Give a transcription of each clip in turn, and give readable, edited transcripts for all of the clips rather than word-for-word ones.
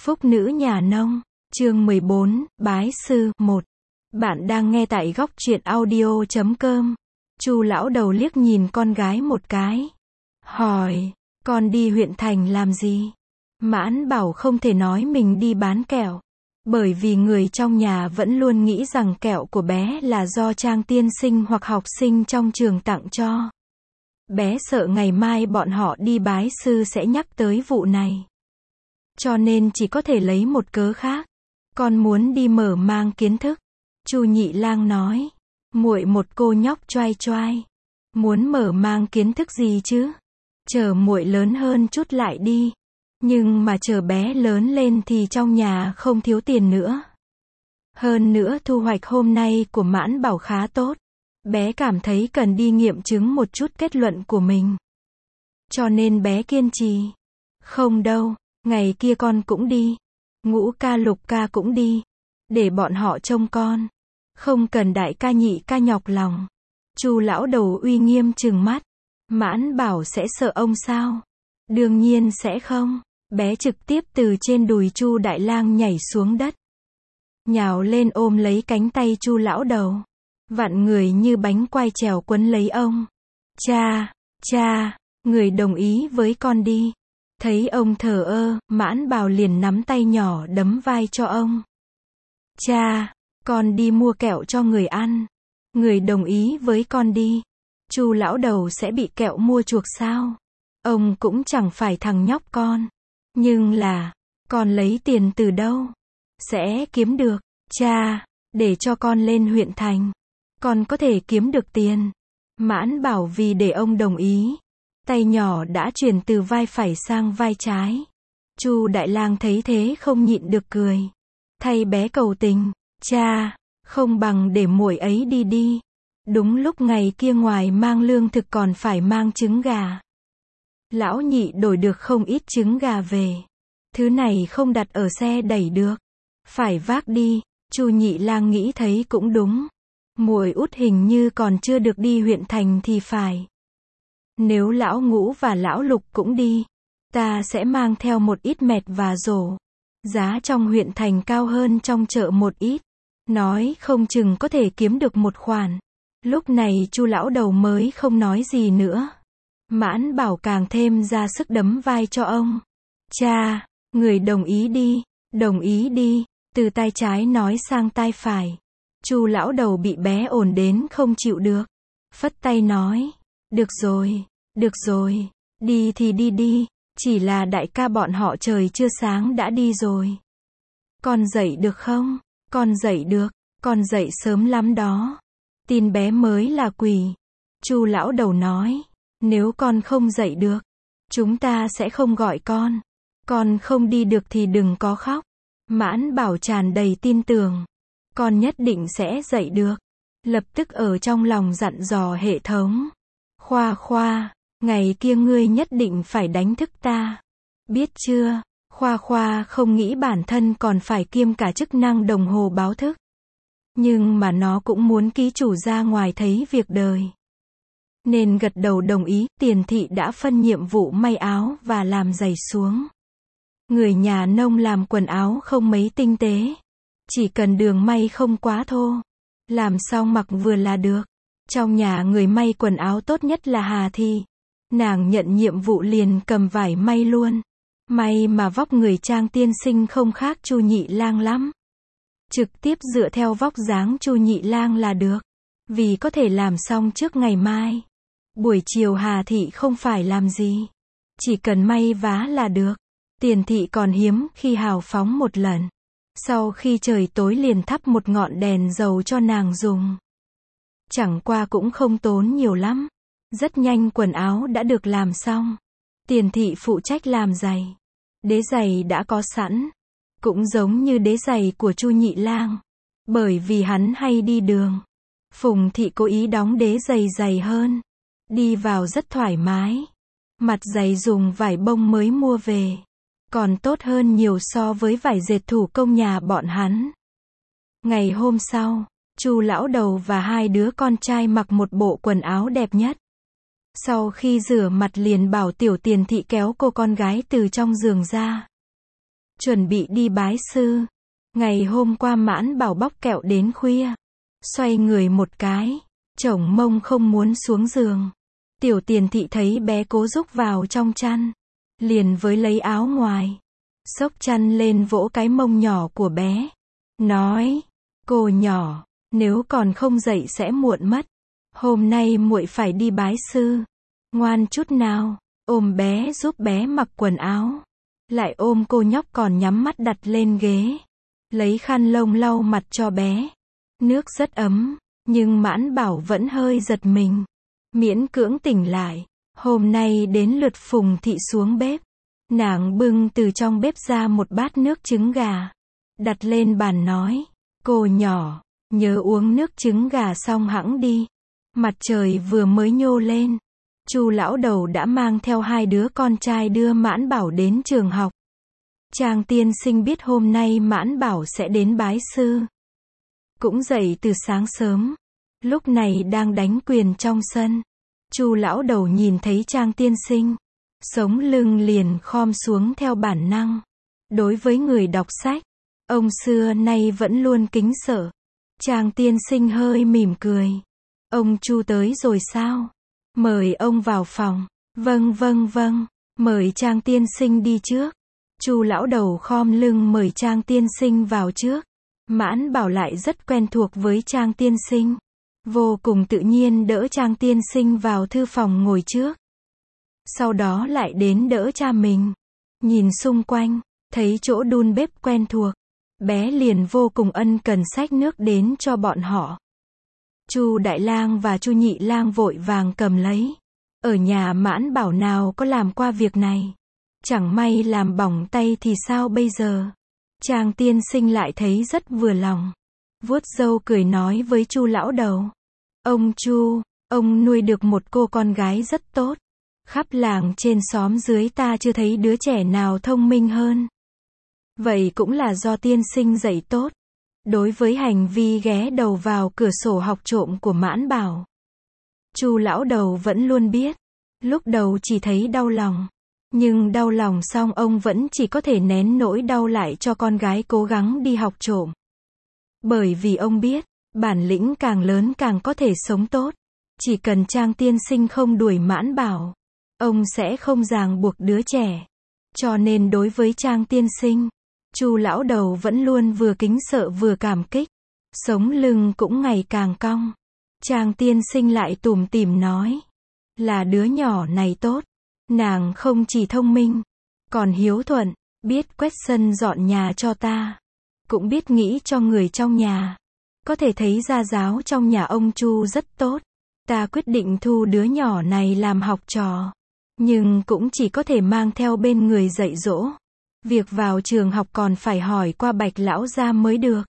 Phúc nữ nhà nông, chương 14, bái sư, 1. Bạn đang nghe tại góc truyện audio.com. Chu lão đầu liếc nhìn con gái một cái. Hỏi, con đi huyện thành làm gì? Mãn Bảo không thể nói mình đi bán kẹo. Bởi vì người trong nhà vẫn luôn nghĩ rằng kẹo của bé là do Trang tiên sinh hoặc học sinh trong trường tặng cho. Bé sợ ngày mai bọn họ đi bái sư sẽ nhắc tới vụ này. Cho nên chỉ có thể lấy một cớ khác. Con muốn đi mở mang kiến thức. Chu Nhị Lang nói. Muội một cô nhóc choai choai. Muốn mở mang kiến thức gì chứ? Chờ muội lớn hơn chút lại đi. Nhưng mà chờ bé lớn lên thì trong nhà không thiếu tiền nữa. Hơn nữa thu hoạch hôm nay của Mãn Bảo khá tốt. Bé cảm thấy cần đi nghiệm chứng một chút kết luận của mình. Cho nên bé kiên trì. Không đâu, ngày kia con cũng đi. Ngũ ca Lục ca cũng đi. Để bọn họ trông con. Không cần đại ca nhị ca nhọc lòng. Chu lão đầu uy nghiêm trừng mắt. Mãn Bảo sẽ sợ ông sao? Đương nhiên sẽ không. Bé trực tiếp từ trên đùi Chu Đại Lang nhảy xuống đất. Nhào lên ôm lấy cánh tay Chu lão đầu. Vặn người như bánh quai trèo quấn lấy ông. Cha, người đồng ý với con đi. Thấy ông thờ ơ, Mãn Bảo liền nắm tay nhỏ đấm vai cho ông. Cha, con đi mua kẹo cho người ăn. Người đồng ý với con đi. Chu lão đầu sẽ bị kẹo mua chuộc sao? Ông cũng chẳng phải thằng nhóc con. Nhưng là, con lấy tiền từ đâu? Sẽ kiếm được. Cha, để cho con lên huyện thành. Con có thể kiếm được tiền. Mãn Bảo vì để ông đồng ý. Tay nhỏ đã chuyển từ vai phải sang vai trái. Chu Đại Lang thấy thế không nhịn được cười. Thay bé cầu tình. Cha, không bằng để muội ấy đi đi. Đúng lúc ngày kia ngoài mang lương thực còn phải mang trứng gà. Lão nhị đổi được không ít trứng gà về. Thứ này không đặt ở xe đẩy được. Phải vác đi. Chu Nhị Lang nghĩ thấy cũng đúng. Muội út hình như còn chưa được đi huyện thành thì phải. Nếu lão Ngũ và lão Lục cũng đi, ta sẽ mang theo một ít mẹt và rổ. Giá trong huyện thành cao hơn trong chợ một ít. Nói không chừng có thể kiếm được một khoản. Lúc này Chu lão đầu mới không nói gì nữa. Mãn Bảo càng thêm ra sức đấm vai cho ông. Cha, người đồng ý đi, đồng ý đi. Từ tai trái nói sang tai phải. Chu lão đầu bị bé ồn đến không chịu được. Phất tay nói. Được rồi, đi thì đi đi. Chỉ là đại ca bọn họ trời chưa sáng đã đi rồi. Con dậy được không? Con dậy được, con dậy sớm lắm đó. Tin bé mới là quỷ. Chu lão đầu nói. Nếu con không dậy được, chúng ta sẽ không gọi con. Con không đi được thì đừng có khóc. Mãn Bảo tràn đầy tin tưởng. Con nhất định sẽ dậy được. Lập tức ở trong lòng dặn dò hệ thống. Khoa, ngày kia ngươi nhất định phải đánh thức ta. Biết chưa? Khoa không nghĩ bản thân còn phải kiêm cả chức năng đồng hồ báo thức. Nhưng mà nó cũng muốn ký chủ ra ngoài thấy việc đời. Nên gật đầu đồng ý. Tiền thị đã phân nhiệm vụ may áo và làm giày xuống. Người nhà nông làm quần áo không mấy tinh tế. Chỉ cần đường may không quá thô. Làm xong mặc vừa là được. Trong nhà người may quần áo tốt nhất là Hà Thị. Nàng nhận nhiệm vụ liền cầm vải may luôn. May mà vóc người Trang tiên sinh không khác Chu Nhị Lang lắm. Trực tiếp dựa theo vóc dáng Chu Nhị Lang là được. Vì có thể làm xong trước ngày mai. Buổi chiều Hà Thị không phải làm gì. Chỉ cần may vá là được. Tiền thị còn hiếm khi hào phóng một lần. Sau khi trời tối liền thắp một ngọn đèn dầu cho nàng dùng. Chẳng qua cũng không tốn nhiều lắm. Rất nhanh quần áo đã được làm xong. Tiền thị phụ trách làm giày. Đế giày đã có sẵn. Cũng giống như đế giày của Chu Nhị Lang. Bởi vì hắn hay đi đường. Phùng thị cố ý đóng đế giày dày hơn. Đi vào rất thoải mái. Mặt giày dùng vải bông mới mua về. Còn tốt hơn nhiều so với vải dệt thủ công nhà bọn hắn. Ngày hôm sau, Chu lão đầu và hai đứa con trai mặc một bộ quần áo đẹp nhất. Sau khi rửa mặt liền bảo tiểu Tiền thị kéo cô con gái từ trong giường ra. chuẩn bị đi bái sư. Ngày hôm qua Mãn Bảo bóc kẹo đến khuya. Xoay người một cái, chổng mông không muốn xuống giường. Tiểu Tiền Thị thấy bé cố rúc vào trong chăn. Liền với lấy áo ngoài. Xốc chăn lên vỗ cái mông nhỏ của bé. Nói, cô nhỏ, nếu còn không dậy sẽ muộn mất. Hôm nay muội phải đi bái sư. Ngoan chút nào, ôm bé giúp bé mặc quần áo. Lại ôm cô nhóc còn nhắm mắt đặt lên ghế. Lấy khăn lông lau mặt cho bé. Nước rất ấm, nhưng Mãn Bảo vẫn hơi giật mình. Miễn cưỡng tỉnh lại. Hôm nay đến lượt Phùng Thị xuống bếp. Nàng bưng từ trong bếp ra một bát nước trứng gà. Đặt lên bàn nói, cô nhỏ, nhớ uống nước trứng gà xong hẵng đi. Mặt trời vừa mới nhô lên. Chu lão đầu đã mang theo 2 đứa con trai đưa Mãn Bảo đến trường học. Trang tiên sinh biết hôm nay Mãn Bảo sẽ đến bái sư. Cũng dậy từ sáng sớm. Lúc này đang đánh quyền trong sân. Chu lão đầu nhìn thấy Trang tiên sinh. Sống lưng liền khom xuống theo bản năng. Đối với người đọc sách, ông xưa nay vẫn luôn kính sợ. Trang tiên sinh hơi mỉm cười. Ông Chu tới rồi sao? Mời ông vào phòng. Vâng vâng vâng, mời Trang tiên sinh đi trước. Chu lão đầu khom lưng mời Trang tiên sinh vào trước. Mãn Bảo lại rất quen thuộc với Trang tiên sinh. Vô cùng tự nhiên đỡ Trang tiên sinh vào thư phòng ngồi trước. Sau đó lại đến đỡ cha mình. Nhìn xung quanh, thấy chỗ đun bếp quen thuộc. Bé liền vô cùng ân cần xách nước đến cho bọn họ. Chu Đại Lang và Chu Nhị Lang vội vàng cầm lấy. Ở nhà Mãn Bảo nào có làm qua việc này. Chẳng may làm bỏng tay thì sao bây giờ? Trang tiên sinh lại thấy rất vừa lòng. Vuốt râu cười nói với Chu lão đầu. Ông Chu, ông nuôi được một cô con gái rất tốt. Khắp làng trên xóm dưới ta chưa thấy đứa trẻ nào thông minh hơn. Vậy cũng là do tiên sinh dạy tốt. Đối với hành vi ghé đầu vào cửa sổ học trộm của Mãn Bảo, Chu lão đầu vẫn luôn biết. Lúc đầu chỉ thấy đau lòng. Nhưng đau lòng xong ông vẫn chỉ có thể nén nỗi đau lại cho con gái cố gắng đi học trộm. Bởi vì ông biết, bản lĩnh càng lớn càng có thể sống tốt. Chỉ cần Trang tiên sinh không đuổi Mãn Bảo, ông sẽ không ràng buộc đứa trẻ. Cho nên đối với Trang tiên sinh, Chu lão đầu vẫn luôn vừa kính sợ vừa cảm kích. Sống lưng cũng ngày càng cong. Trang tiên sinh lại tủm tỉm nói. Là đứa nhỏ này tốt. Nàng không chỉ thông minh, còn hiếu thuận, biết quét sân dọn nhà cho ta. Cũng biết nghĩ cho người trong nhà. Có thể thấy gia giáo trong nhà ông Chu rất tốt. Ta quyết định thu đứa nhỏ này làm học trò. Nhưng cũng chỉ có thể mang theo bên người dạy dỗ. Việc vào trường học còn phải hỏi qua Bạch lão gia mới được.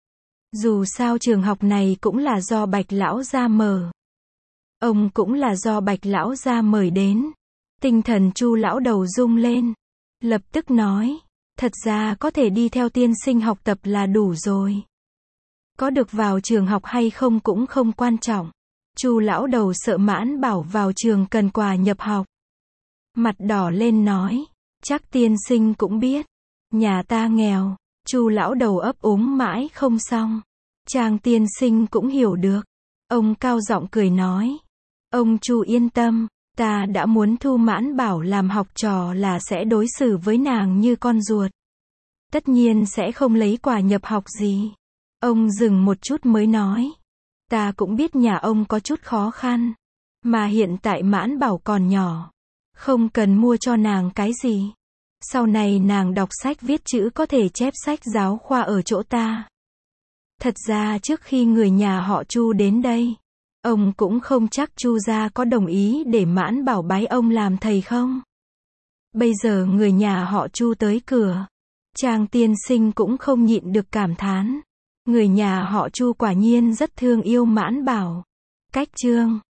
Dù sao trường học này cũng là do Bạch lão gia mở. Ông cũng là do Bạch lão gia mời đến. Tinh thần Chu lão đầu rung lên. Lập tức nói. Thật ra có thể đi theo tiên sinh học tập là đủ rồi. Có được vào trường học hay không cũng không quan trọng. Chu lão đầu sợ Mãn Bảo vào trường cần quà nhập học. Mặt đỏ lên nói. Chắc tiên sinh cũng biết. Nhà ta nghèo. Chu lão đầu ấp úng mãi không xong. Trang tiên sinh cũng hiểu được. Ông cao giọng cười nói. Ông Chu yên tâm. Ta đã muốn thu Mãn Bảo làm học trò là sẽ đối xử với nàng như con ruột. Tất nhiên sẽ không lấy quà nhập học gì. Ông dừng một chút mới nói. Ta cũng biết nhà ông có chút khó khăn. Mà hiện tại Mãn Bảo còn nhỏ. Không cần mua cho nàng cái gì. Sau này nàng đọc sách viết chữ có thể chép sách giáo khoa ở chỗ ta. Thật ra trước khi người nhà họ Chu đến đây, ông cũng không chắc Chu gia có đồng ý để Mãn Bảo bái ông làm thầy không. Bây giờ người nhà họ Chu tới cửa. Trang tiên sinh cũng không nhịn được cảm thán. Người nhà họ Chu quả nhiên rất thương yêu Mãn Bảo. Cách chương